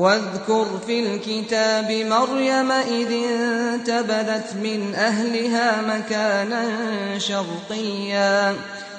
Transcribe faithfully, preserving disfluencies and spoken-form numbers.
واذكر في الكتاب مريم إذ انتبذت من أهلها مكانا شرقيا